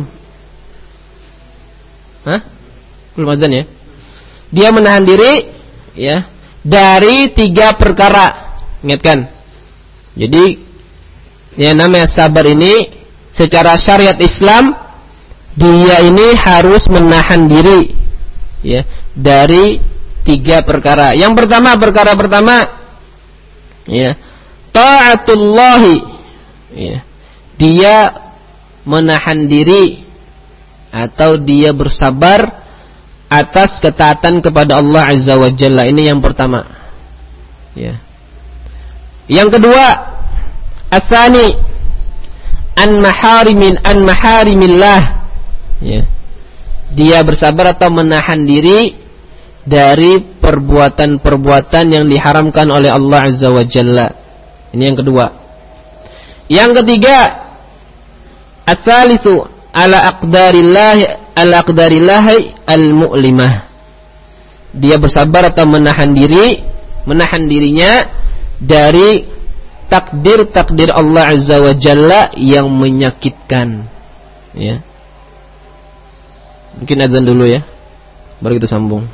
Hah? Belum azan, ya. Dia menahan diri, ya, dari tiga perkara. Ingatkan. Jadi yang namanya sabar ini secara syariat Islam dia ini harus menahan diri, ya, dari tiga perkara. Yang pertama, perkara pertama, ya, ta'atullahi, ya, dia menahan diri atau dia bersabar atas ketaatan kepada Allah Azza wa Jalla. Ini yang pertama, ya. Yang kedua, Asani an maharimin an maharimillah, ya. Dia bersabar atau menahan diri dari perbuatan-perbuatan yang diharamkan oleh Allah Azza wa Jalla. Ini yang kedua. Yang ketiga, at-tsalitsu ala aqdarillah ala aqdarillah al-mu'limah. Dia bersabar atau menahan diri, menahan dirinya dari takdir-takdir Allah Azza wa Jalla yang menyakitkan, ya. Mungkin adzan dulu, ya. baru kita sambung.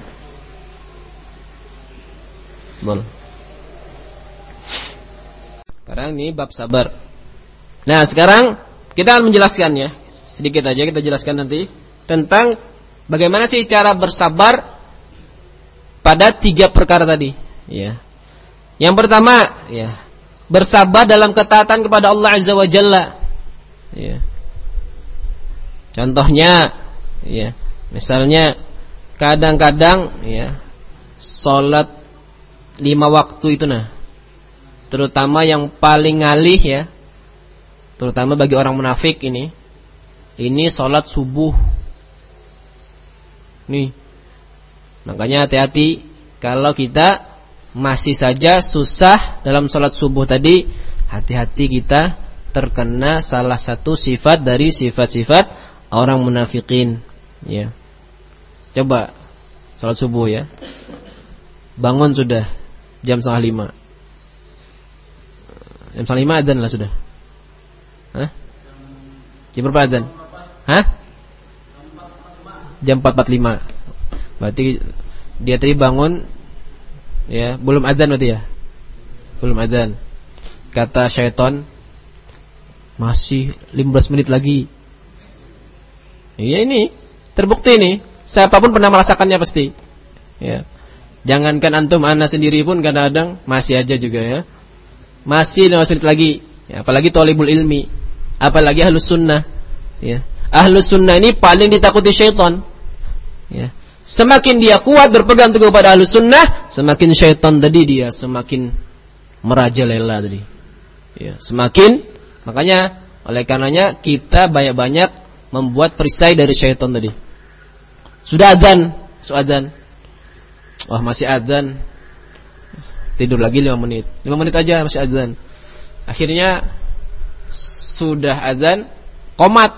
Boleh. Sekarang ini bab sabar. Nah, sekarang kita akan menjelaskannya. Sedikit aja kita jelaskan nanti tentang bagaimana sih cara bersabar pada tiga perkara tadi, ya. Yang pertama, ya, bersabar dalam ketaatan kepada Allah Azza wa Jalla. Ya. Contohnya, ya, misalnya kadang-kadang, ya, sholat lima waktu itu, nah, terutama yang paling ngalih, ya, terutama bagi orang munafik ini, ini sholat subuh. Nih, makanya hati-hati kalau kita masih saja susah dalam sholat subuh tadi, hati-hati kita terkena salah satu sifat dari sifat-sifat orang munafikin. Ya, coba sholat subuh, ya, bangun sudah jam setengah lima, jam setengah lima adzan lah sudah. Hah? Jam berapa adzan? Hah? Jam empat empat puluh lima. Berarti dia tadi bangun, ya, belum adzan berarti, ya. Belum adzan. Kata syaitan, masih lima belas menit lagi. Iya, ini terbukti nih. Siapapun pernah merasakannya pasti. Ya. Jangankan antum, ana sendiri pun kadang-kadang masih aja juga, ya. Masih lima belas menit lagi. Ya, apalagi thalibul ilmi, apalagi ahlus sunnah, ya. Ahlus sunnah ini paling ditakuti syaitan, ya. Semakin dia kuat berpegang teguh pada ahlus sunnah, semakin syaitan tadi dia semakin merajalela tadi, ya. Semakin, makanya oleh karenanya kita banyak-banyak membuat perisai dari syaitan tadi. Sudah adzan, sudah adzan, wah masih adzan, tidur lagi lima menit, lima menit aja masih adzan. Akhirnya sudah adzan, qomat.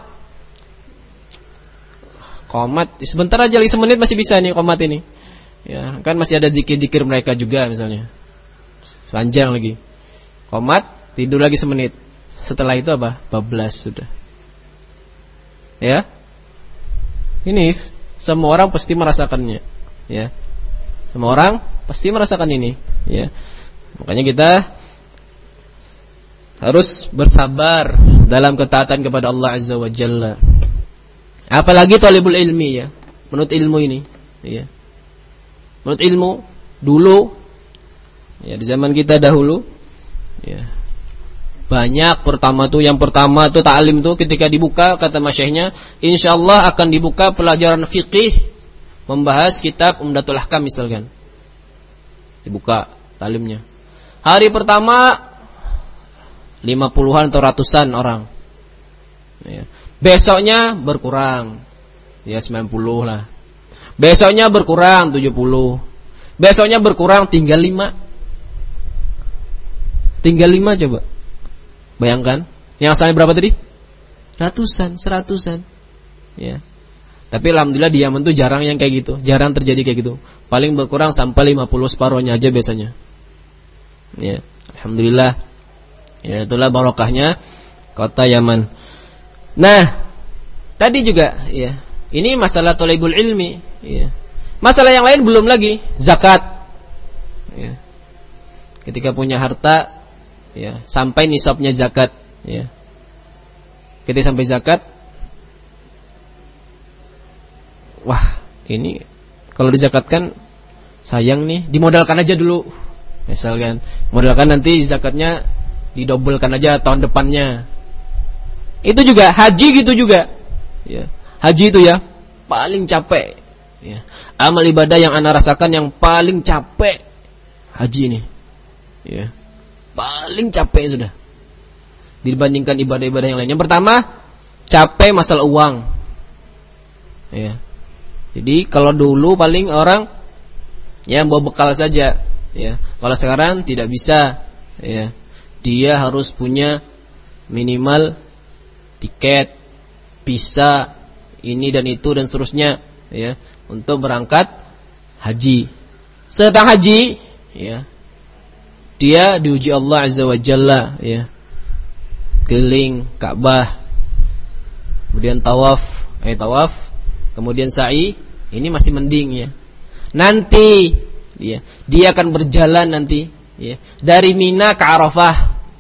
Qomat, sebentar aja lagi semenit masih bisa nih qomat ini. Ya, kan masih ada dikir-dikir mereka juga misalnya. Panjang lagi. Qomat, tidur lagi semenit. Setelah itu apa? bablas sudah. Ya. Ini semua orang pasti merasakannya, ya. Semua orang pasti merasakan ini, ya. Makanya kita harus bersabar dalam ketaatan kepada Allah Azza wa Jalla. Apalagi talibul ilmi, ya. Menurut ilmu ini, ya. Menurut ilmu dulu, ya, di zaman kita dahulu, ya, banyak pertama tuh yang pertama tuh ta'lim tuh ketika dibuka kata masyaihnya, insyaallah akan dibuka pelajaran fikih membahas kitab Umdatul Ahkam misalkan. Dibuka ta'limnya. Hari pertama lima puluhan atau ratusan orang. Ya. Besoknya berkurang, ya sembilan puluh lah. Besoknya berkurang tujuh puluh. Besoknya berkurang tinggal lima. Tinggal lima coba. Bayangkan, yang asalnya berapa tadi? Ratusan, seratusan. Ya. Tapi alhamdulillah di Yaman tuh jarang yang kayak gitu, jarang terjadi kayak gitu. Paling berkurang sampai lima puluh, separuhnya aja biasanya. Ya, alhamdulillah. Ya, itulah barokahnya kota Yaman. Nah, tadi juga, ya, ini masalah thalibul ilmi, ya. Masalah yang lain belum lagi, zakat, ya. Ketika punya harta, ya, sampai nisabnya zakat, ya. Ketika sampai zakat, wah, ini kalau dizakatkan sayang nih, dimodalkan aja dulu, misalkan, modalkan nanti zakatnya didobelkan aja tahun depannya. Itu juga haji gitu juga, ya. Haji itu ya paling capek, ya. Amal ibadah yang ana rasakan yang paling capek haji ini, ya. Paling capek sudah dibandingkan ibadah-ibadah yang lain. Yang pertama, capek masalah uang, ya. Jadi kalau dulu paling orang ya bawa bekal saja, ya. Kalau sekarang tidak bisa, ya. Dia harus punya minimal tiket, visa, ini dan itu dan seterusnya, ya, untuk berangkat haji. Sedang haji, ya, dia diuji Allah Azza wa Jalla, ya, keliling Ka'bah, kemudian tawaf, eh tawaf, kemudian sa'i, Ini masih mending ya. Nanti ya, dia akan berjalan nanti ya, dari Mina ke Arafah.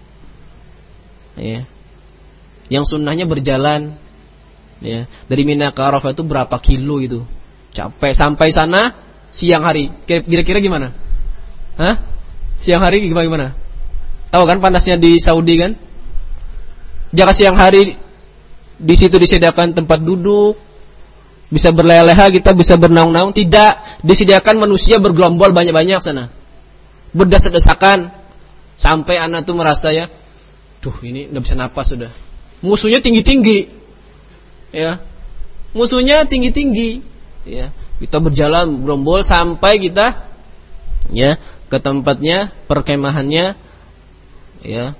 Ya. Yang sunnahnya berjalan ya, dari Mina ke Arafah itu berapa kilo itu? Capek sampai sana siang hari. Kira-kira gimana? Hah? Siang hari gimana gimana? Tahu kan panasnya di Saudi kan? Jika siang hari di situ disediakan tempat duduk, bisa berleha-leha, kita bisa bernaung-naung. Tidak, disediakan manusia bergelombol banyak-banyak sana, berdesak-desakan, sampai anak tuh merasa ya, tuh ini udah bisa napas sudah. Musuhnya tinggi-tinggi, ya, musuhnya tinggi-tinggi, ya. Kita berjalan bergelombol sampai kita, ya, ke tempatnya perkemahannya, ya,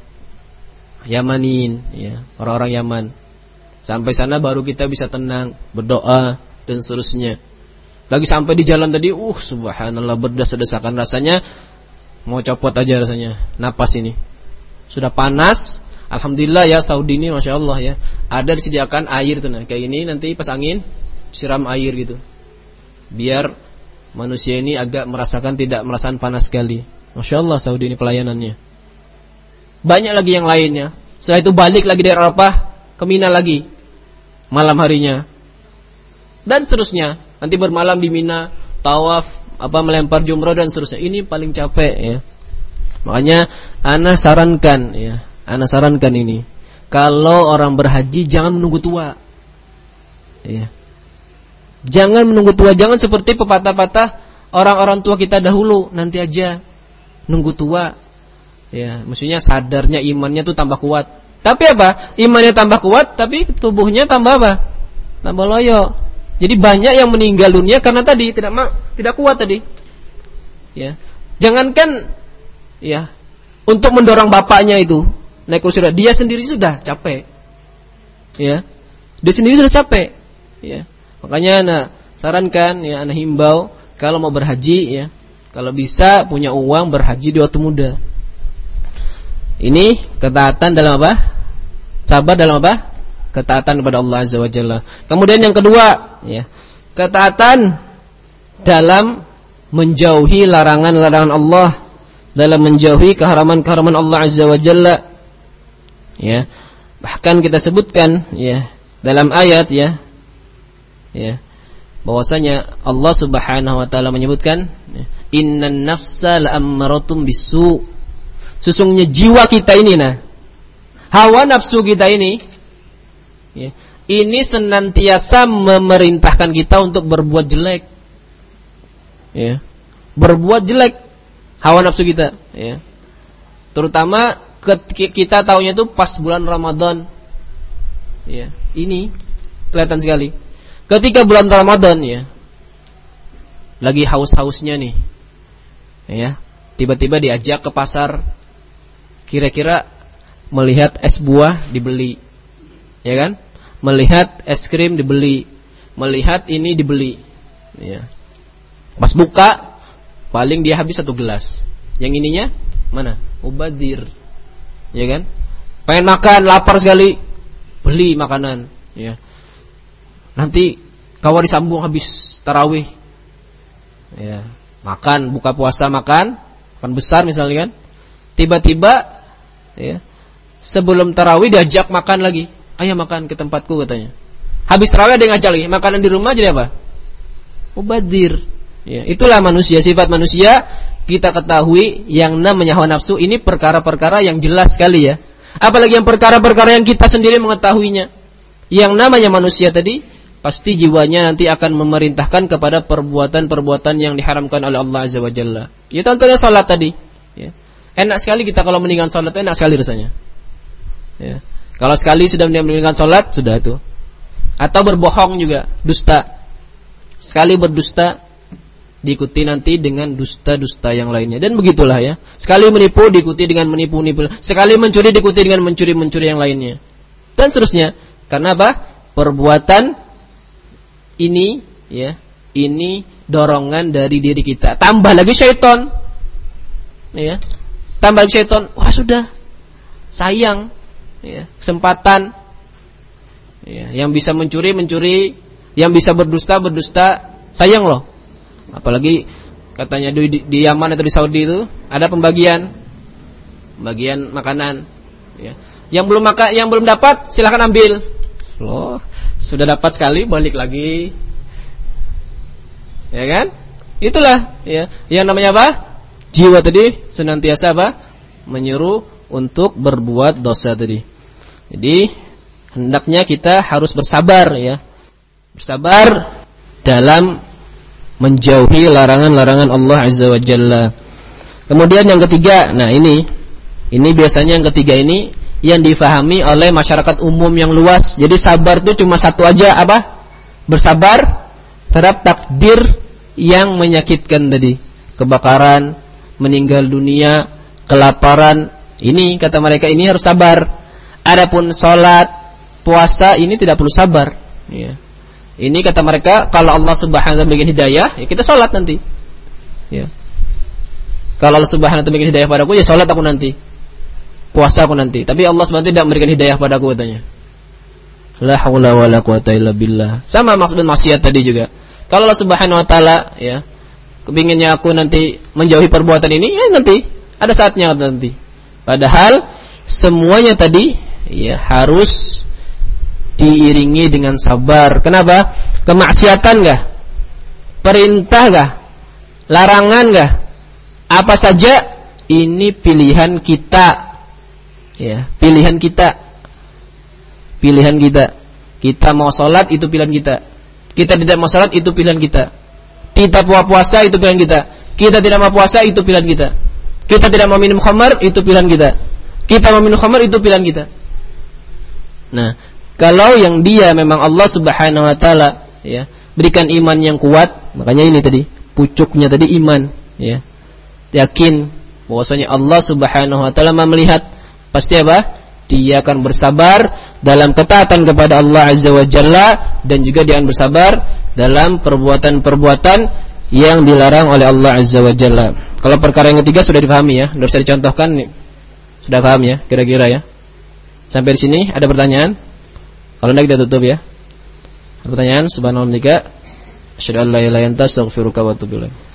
Yamanin, ya, orang-orang Yaman. Sampai sana baru kita bisa tenang, berdoa dan seterusnya. Lagi sampai di jalan tadi, uh subhanallah, berdesak-desakan, rasanya mau copot aja rasanya. Napas ini sudah panas. Alhamdulillah ya, Saudi ini masya Allah ya, ada disediakan air tuh, nah, kayak ini nanti pas angin siram air gitu, biar manusia ini agak merasakan, tidak merasakan panas sekali. Masya Allah Saudi ini pelayanannya. Banyak lagi yang lainnya. Setelah itu balik lagi dari Arafah ke Mina lagi malam harinya, dan seterusnya. Nanti bermalam di Mina, tawaf, apa, melempar jumrah dan seterusnya. Ini paling capek ya. Makanya ana sarankan ya, ana sarankan ini, kalau orang berhaji jangan menunggu tua. Ya. Jangan menunggu tua, jangan seperti pepatah-patah orang-orang tua kita dahulu, nanti aja nunggu tua. Ya, maksudnya sadarnya imannya tuh tambah kuat. Tapi apa? Imannya tambah kuat, tapi tubuhnya tambah apa? Tambah loyo. Jadi banyak yang meninggal dunia karena tadi tidak ma- tidak kuat tadi. Ya. Jangankan ya untuk mendorong bapaknya itu naik kursi roda, dia sendiri sudah capek. Ya. Dia sendiri sudah capek. Ya. Makanya ana sarankan ya, ana himbau kalau mau berhaji ya, kalau bisa punya uang berhaji di waktu muda. Ini ketaatan dalam apa? Sabar dalam apa? Ketaatan kepada Allah Azza wa Jalla. Kemudian yang kedua, ya, ketaatan dalam menjauhi larangan-larangan Allah, dalam menjauhi keharaman-keharaman Allah Azza wa Jalla. Ya. Bahkan kita sebutkan ya dalam ayat ya, ya, bahwasanya Allah Subhanahu wa taala menyebutkan, innan nafsa la'ammaratun bisu'. Sesungguhnya jiwa kita ini, nah, hawa nafsu kita ini, ya, ini senantiasa memerintahkan kita untuk berbuat jelek, ya, berbuat jelek, hawa nafsu kita, ya. Terutama kita tahunya itu pas bulan Ramadan, ya, ini kelihatan sekali. Ketika bulan Ramadan, ya, lagi haus-hausnya nih, ya, tiba-tiba diajak ke pasar. Kira-kira melihat es buah dibeli, ya kan? Melihat es krim dibeli, melihat ini dibeli, ya. Pas buka, paling dia habis satu gelas. Yang ininya mana? Mubadir, ya kan? Pengen makan, lapar sekali, beli makanan, ya. Nanti kawan disambung habis tarawih, ya. Makan, buka puasa makan, makan besar misalnya kan? Tiba-tiba ya, sebelum tarawih diajak makan lagi. Ayo makan ke tempatku katanya. Habis tarawih ada yang ngajak lagi. Makanan di rumah jadi apa? Mubadir. Ya, itulah manusia, sifat manusia. Kita ketahui yang namanya hawa nafsu ini perkara-perkara yang jelas sekali ya. Apalagi yang perkara-perkara yang kita sendiri mengetahuinya. Yang namanya manusia tadi pasti jiwanya nanti akan memerintahkan kepada perbuatan-perbuatan yang diharamkan oleh Allah Azza wa Jalla. Ya, contohnya salat tadi, ya. Enak sekali kita kalau meninggalkan salat, enak sekali rasanya. Ya. Kalau sekali sudah meninggalkan salat, sudah itu. Atau berbohong juga, dusta. Sekali berdusta, diikuti nanti dengan dusta-dusta yang lainnya. Dan begitulah ya. Sekali menipu, diikuti dengan menipu-nipu. Sekali mencuri, diikuti dengan mencuri-mencuri yang lainnya. Dan seterusnya. Karena apa? Perbuatan ini, ya, ini dorongan dari diri kita. Tambah lagi syaitan, ya. Tambah lagi syaitan. Wah sudah, sayang, ya, kesempatan, ya, yang bisa mencuri mencuri, yang bisa berdusta berdusta, Sayang loh. Apalagi katanya di, di, di Yaman atau di Saudi itu ada pembagian pembagian makanan ya. Yang belum maka yang belum dapat silakan ambil. Loh, sudah dapat sekali balik lagi. Ya kan? Itulah ya. Yang namanya apa? Jiwa tadi senantiasa apa? Menyuruh untuk berbuat dosa tadi. Jadi hendaknya kita harus bersabar ya. Bersabar dalam menjauhi larangan-larangan Allah Azza wa Jalla. Kemudian yang ketiga, nah ini ini biasanya yang ketiga ini yang difahami oleh masyarakat umum yang luas. Jadi sabar itu cuma satu aja, apa? Bersabar terhadap takdir yang menyakitkan tadi. Kebakaran, meninggal dunia, kelaparan. Ini kata mereka ini harus sabar. Adapun sholat, puasa ini tidak perlu sabar. Ya. Ini kata mereka kalau Allah Subhanahu wa taala berikan hidayah, ya kita sholat nanti. Ya. Kalau Allah Subhanahu wa taala berikan hidayah padaku, ya sholat aku nanti. Puasa aku nanti. Tapi Allah Subhanahu wa taala tidak memberikan hidayah padaku katanya. La haula wala quwata illa billah. Sama maksud maksiat tadi juga. Kalau Allah Subhanahu wa taala ya kepinginnya aku nanti menjauhi perbuatan ini, ya nanti ada saatnya nanti. Padahal semuanya tadi ya harus diiringi dengan sabar. Kenapa? Kemaksiatan kah? Perintah kah? Larangan kah? Apa saja ini pilihan kita. Ya, pilihan kita. Pilihan kita. Kita mau sholat itu pilihan kita. Kita tidak mau sholat itu pilihan kita. Kita mau puasa itu pilihan kita. Kita tidak mau puasa itu pilihan kita. Kita tidak mau minum khamar itu pilihan kita. Kita mau minum khamar itu pilihan kita. Nah, kalau yang dia memang Allah Subhanahu wa taala ya, berikan iman yang kuat, makanya ini tadi pucuknya tadi iman ya. Yakin bahwasanya Allah Subhanahu wa taala melihat, pasti apa? Dia akan bersabar dalam ketaatan kepada Allah Azza wa Jalla dan juga dia akan bersabar dalam perbuatan-perbuatan yang dilarang oleh Allah Azza wa Jalla. Kalau perkara yang ketiga sudah dipahami ya, sudah bisa dicontohkan nih. Sudah paham ya, kira-kira ya. Sampai di sini ada pertanyaan? Kalau tidak kita tutup ya. Ada pertanyaan? Subhanallah, asyhadu an la ilaha illa anta astaghfiruka wa atubu ilaik.